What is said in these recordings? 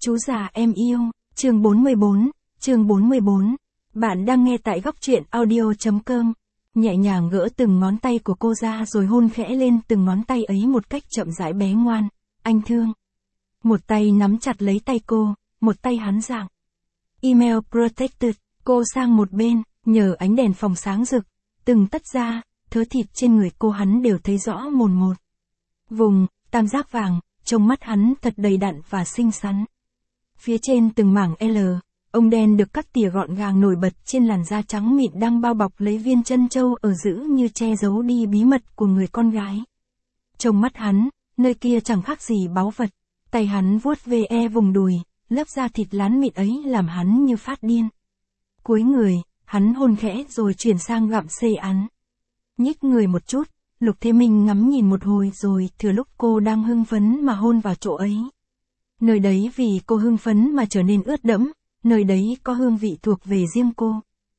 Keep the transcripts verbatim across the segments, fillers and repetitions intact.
Chú già em yêu, chương bốn mươi bốn, chương bốn mươi bốn. Bạn đang nghe tại góc truyện audio chấm com. Nhẹ nhàng gỡ từng ngón tay của cô ra rồi hôn khẽ lên từng ngón tay ấy một cách chậm rãi bé ngoan, anh thương. Một tay nắm chặt lấy tay cô, một tay hắn giằng. Email protected, cô sang một bên, nhờ ánh đèn phòng sáng rực, từng tấc da, thớ thịt trên người cô hắn đều thấy rõ mồn một. Vùng, tam giác vàng, trông mắt hắn thật đầy đặn và xinh xắn. Phía trên từng mảng L, ông đen được cắt tỉa gọn gàng nổi bật trên làn da trắng mịn đang bao bọc lấy viên chân châu ở giữ như che giấu đi bí mật của người con gái. Trông mắt hắn, nơi kia chẳng khác gì báu vật, tay hắn vuốt ve e vùng đùi, lớp da thịt lán mịn ấy làm hắn như phát điên. Cúi người, hắn hôn khẽ rồi chuyển sang gặm xê án. Nhích người một chút, Lục Thế Minh ngắm nhìn một hồi rồi thừa lúc cô đang hưng phấn mà hôn vào chỗ ấy. Nơi đấy vì cô hưng phấn mà trở nên ướt đẫm, nơi đấy có hương vị thuộc về riêng cô.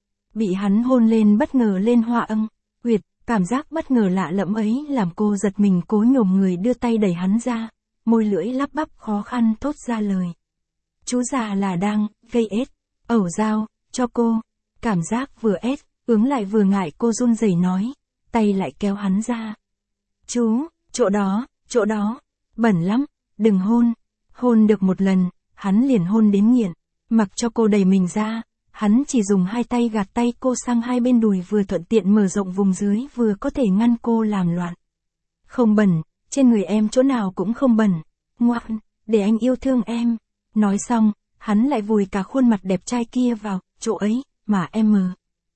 Bị hắn hôn lên bất ngờ lên hoa âm, huyệt, cảm giác bất ngờ lạ lẫm ấy làm cô giật mình cố nhổm người đưa tay đẩy hắn ra, môi lưỡi lắp bắp khó khăn thốt ra lời. Chú già là đang, gây ết, ẩu dao, cho cô, cảm giác vừa ết, ướng lại vừa ngại cô run rẩy nói, tay lại kéo hắn ra. Chú, chỗ đó, chỗ đó, bẩn lắm, đừng hôn. Hôn được một lần, hắn liền hôn đến nghiện, mặc cho cô đẩy mình ra, hắn chỉ dùng hai tay gạt tay cô sang hai bên đùi vừa thuận tiện mở rộng vùng dưới vừa có thể ngăn cô làm loạn. Không bẩn, trên người em chỗ nào cũng không bẩn, ngoan, để anh yêu thương em. Nói xong, hắn lại vùi cả khuôn mặt đẹp trai kia vào chỗ ấy mà em mờ.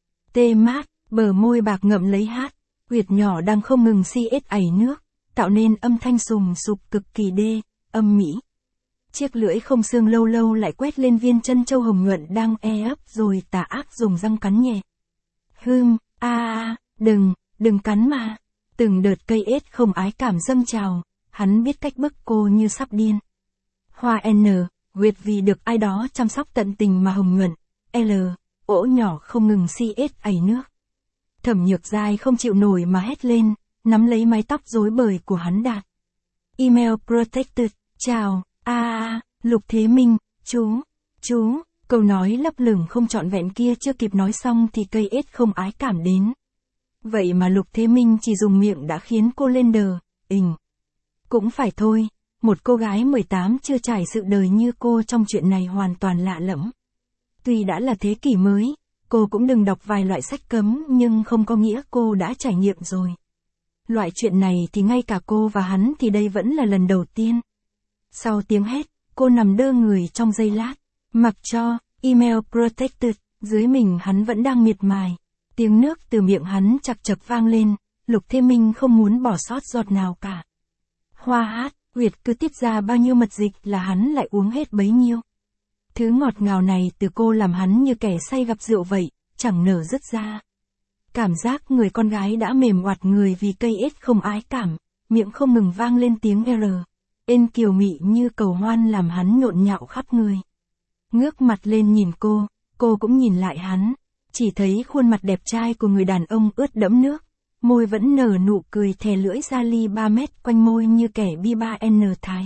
Tê mát, bờ môi bạc ngậm lấy hát, huyệt nhỏ đang không ngừng si ết ảy nước, tạo nên âm thanh sùng sục cực kỳ đê, âm mỹ. Chiếc lưỡi không xương lâu lâu lại quét lên viên chân châu hồng nhuận đang e ấp rồi tà ác dùng răng cắn nhẹ. Hưm, a a, đừng, đừng cắn mà. Từng đợt cây ết không ái cảm dâng trào, hắn biết cách bức cô như sắp điên. Hoa N, huyệt vì được ai đó chăm sóc tận tình mà hồng nhuận. L, ổ nhỏ không ngừng si ết ảy nước. Thẩm Nhược Giai không chịu nổi mà hét lên, nắm lấy mái tóc rối bời của hắn Đạt. Email protected, chào. A à, à, Lục Thế Minh, chú, chú, câu nói lấp lửng không trọn vẹn kia chưa kịp nói xong thì cây ết không ái cảm đến. Vậy mà Lục Thế Minh chỉ dùng miệng đã khiến cô lên đờ, ình. Cũng phải thôi, một cô gái mười tám chưa trải sự đời như cô trong chuyện này hoàn toàn lạ lẫm. Tuy đã là thế kỷ mới, cô cũng đừng đọc vài loại sách cấm nhưng không có nghĩa cô đã trải nghiệm rồi. Loại chuyện này thì ngay cả cô và hắn thì đây vẫn là lần đầu tiên. Sau tiếng hét, cô nằm đơ người trong giây lát, mặc cho, email protected, dưới mình hắn vẫn đang miệt mài. Tiếng nước từ miệng hắn chặc chặc vang lên, Lục Thế Minh không muốn bỏ sót giọt nào cả. Hoa hát, huyệt cứ tiết ra bao nhiêu mật dịch là hắn lại uống hết bấy nhiêu. Thứ ngọt ngào này từ cô làm hắn như kẻ say gặp rượu vậy, chẳng nở dứt ra. Cảm giác người con gái đã mềm oặt người vì cây ết không ái cảm, miệng không ngừng vang lên tiếng R. Ên kiều mị như cầu hoan làm hắn nhộn nhạo khắp người. Ngước mặt lên nhìn cô, cô cũng nhìn lại hắn, chỉ thấy khuôn mặt đẹp trai của người đàn ông ướt đẫm nước, môi vẫn nở nụ cười thè lưỡi ra ly ba mét quanh môi như kẻ bi ba N thái.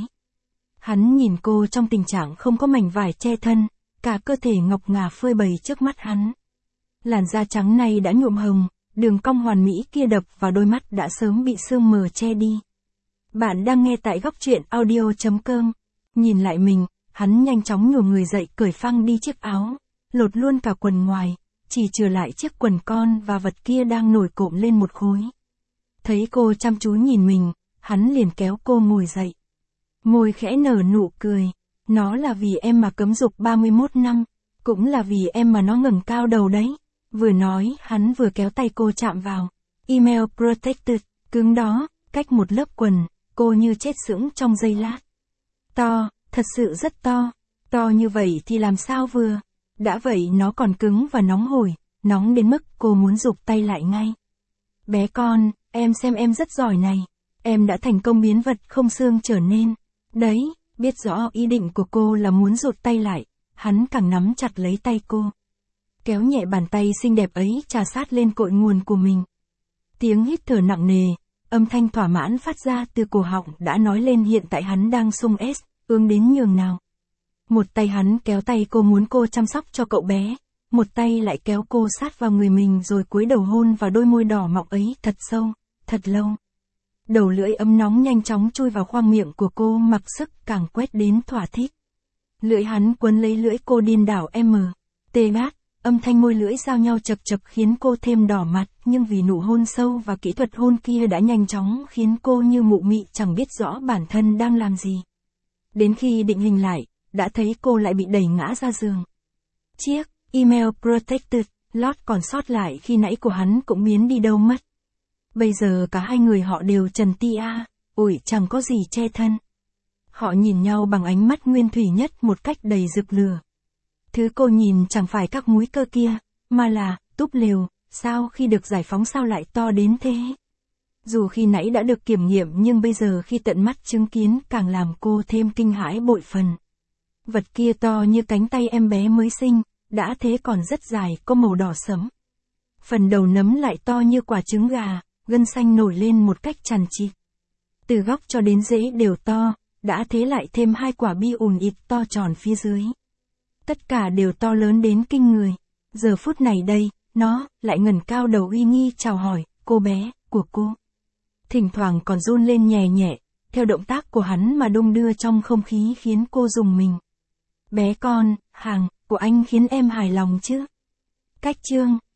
Hắn nhìn cô trong tình trạng không có mảnh vải che thân, cả cơ thể ngọc ngà phơi bày trước mắt hắn. Làn da trắng này đã nhuộm hồng, đường cong hoàn mỹ kia đập vào đôi mắt đã sớm bị sương mờ che đi. Bạn đang nghe tại góc truyện audio chấm com. Nhìn lại mình, hắn nhanh chóng nhổm người dậy cởi phăng đi chiếc áo, lột luôn cả quần ngoài, chỉ chừa lại chiếc quần con và vật kia đang nổi cộm lên một khối. Thấy cô chăm chú nhìn mình, hắn liền kéo cô ngồi dậy. Môi khẽ nở nụ cười, nó là vì em mà cấm dục ba mươi mốt năm, cũng là vì em mà nó ngẩng cao đầu đấy. Vừa nói, hắn vừa kéo tay cô chạm vào. Email protected, cứng đó, cách một lớp quần. Cô như chết sững trong giây lát. To, thật sự rất to. To như vậy thì làm sao vừa. Đã vậy nó còn cứng và nóng hổi, nóng đến mức cô muốn giục tay lại ngay. Bé con, em xem em rất giỏi này. Em đã thành công biến vật không xương trở nên. Đấy, biết rõ ý định của cô là muốn giục tay lại. Hắn càng nắm chặt lấy tay cô. Kéo nhẹ bàn tay xinh đẹp ấy trà sát lên cội nguồn của mình. Tiếng hít thở nặng nề. Âm thanh thỏa mãn phát ra từ cổ họng đã nói lên hiện tại hắn đang sung ép, ương đến nhường nào. Một tay hắn kéo tay cô muốn cô chăm sóc cho cậu bé, một tay lại kéo cô sát vào người mình rồi cúi đầu hôn vào đôi môi đỏ mọng ấy thật sâu, thật lâu. Đầu lưỡi ấm nóng nhanh chóng chui vào khoang miệng của cô mặc sức càng quét đến thỏa thích. Lưỡi hắn quấn lấy lưỡi cô điên đảo m, tê bát, âm thanh môi lưỡi giao nhau chập chập khiến cô thêm đỏ mặt, nhưng vì nụ hôn sâu và kỹ thuật hôn kia đã nhanh chóng khiến cô như mụ mị chẳng biết rõ bản thân đang làm gì. Đến khi định hình lại, đã thấy cô lại bị đẩy ngã ra giường. Chiếc email protected lót còn sót lại khi nãy của hắn cũng biến đi đâu mất. Bây giờ cả hai người họ đều trần tia, ủi chẳng có gì che thân. Họ nhìn nhau bằng ánh mắt nguyên thủy nhất một cách đầy rực lửa. Thứ cô nhìn chẳng phải các múi cơ kia, mà là túp lều, sao khi được giải phóng sao lại to đến thế. Dù khi nãy đã được kiểm nghiệm nhưng bây giờ khi tận mắt chứng kiến càng làm cô thêm kinh hãi bội phần. Vật kia to như cánh tay em bé mới sinh, đã thế còn rất dài, có màu đỏ sẫm. Phần đầu nấm lại to như quả trứng gà, gân xanh nổi lên một cách chằng chịt. Từ gốc cho đến rễ đều to, đã thế lại thêm hai quả bi ùn ịt to tròn phía dưới. Tất cả đều to lớn đến kinh người. Giờ phút này đây, nó lại ngẩng cao đầu uy nghi chào hỏi, cô bé, của cô. Thỉnh thoảng còn run lên nhẹ nhẹ, theo động tác của hắn mà đung đưa trong không khí khiến cô rùng mình. Bé con, hàng, của anh khiến em hài lòng chứ? Cách chương